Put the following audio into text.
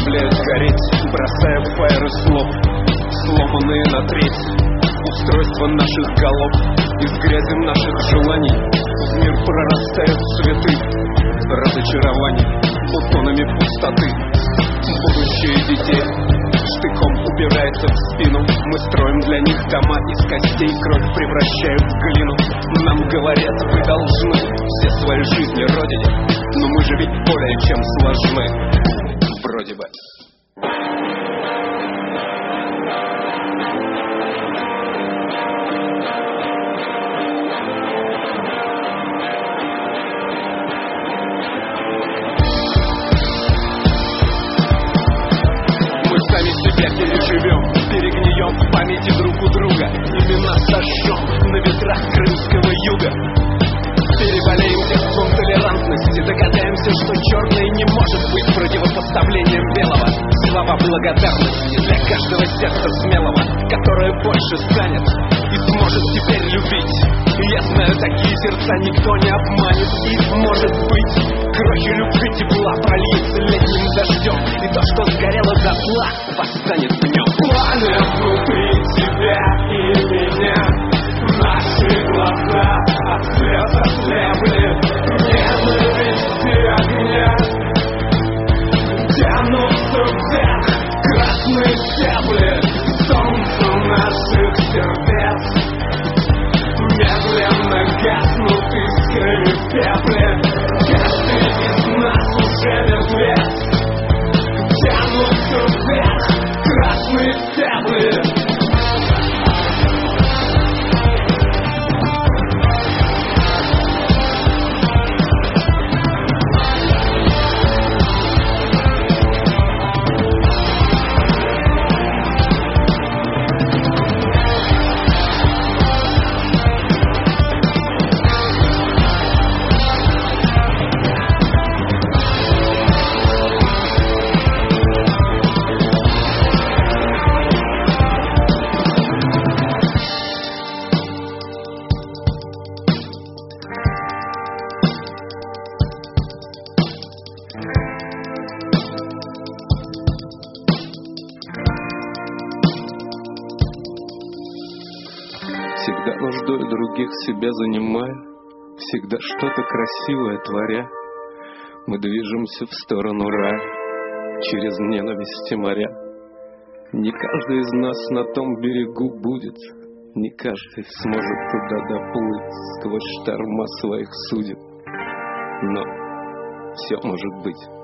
оставляют гореть, бросая фаеры слов, сломанные на треть. Устройство наших голов из грязи наших желаний в мир прорастают цветы разочарований, бутонами пустоты. Будущее детей штыком упирается в спину. Мы строим для них дома из костей, кровь превращаем в глину. Нам говорят, вы должны все свои жизни родине, но мы же ведь более чем сложны, вроде бы. Переживем, перегнием в памяти друг у друга. Имена сожжем на ветрах крымского юга. Переболеем детством толерантности, догадаемся, что черное не может быть противопоставлением белого. Слова благодарности для каждого сердца смелого, которое больше станет и сможет теперь любить. Я знаю, такие сердца никто не обманет. И, может быть, крохи любви тепла прольется летним дождем, и то, что сгорело дотла, восстанет днем. Пламя внутри тебя и меня, наши глаза от слез ослепли, ненависти огня тянутся вверх красные стебли, солнце наших сердец медленно гаснут искры в пепле. Каждый из нас уже мертвец. Тянутся вверх красные стебли. Всегда нуждой других себя занимая, всегда что-то красивое творя, мы движемся в сторону рая, через ненависть и моря. Не каждый из нас на том берегу будет, не каждый сможет туда доплыть сквозь шторма своих судеб. Но все может быть.